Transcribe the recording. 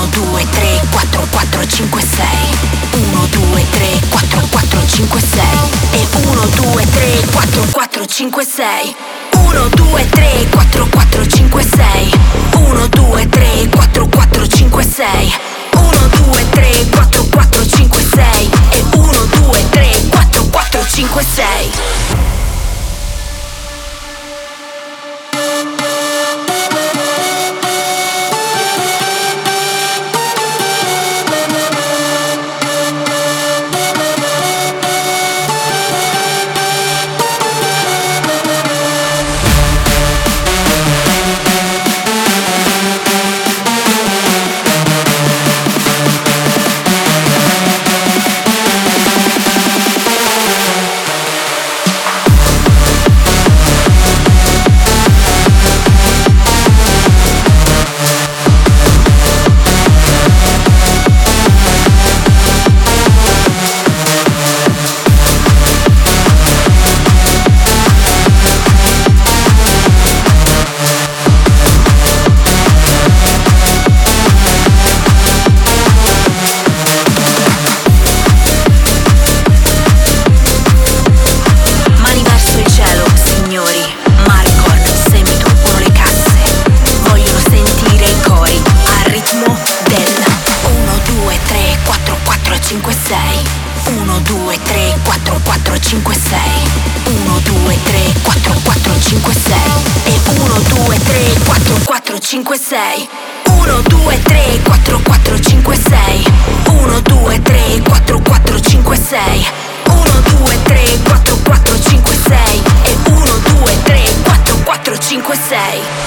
1, 2, 3, 4, 4, 5, 6. 1, 2, 3, 4, 4, 5, 6. E 1, 2, 3, 4, 4, 5, 6. 1, 2, 3, 4, 4, 5, 6. 1, 2, 3, 4, 4, 5, 6. 1, 2, 3, 4, 4, 5, 6. E 1, 2, 3, 4, 4, 5, 6. E 1, 2, 3, 4, 4, 5, 6. 1, 2, 3, 4, 4, 5, 6. 1, 2, 3, 4, 4, 5, 6. 1, 2, 3, 4, 4, 5, 6. E 1, 2, 3, 4, 4, 5, 6.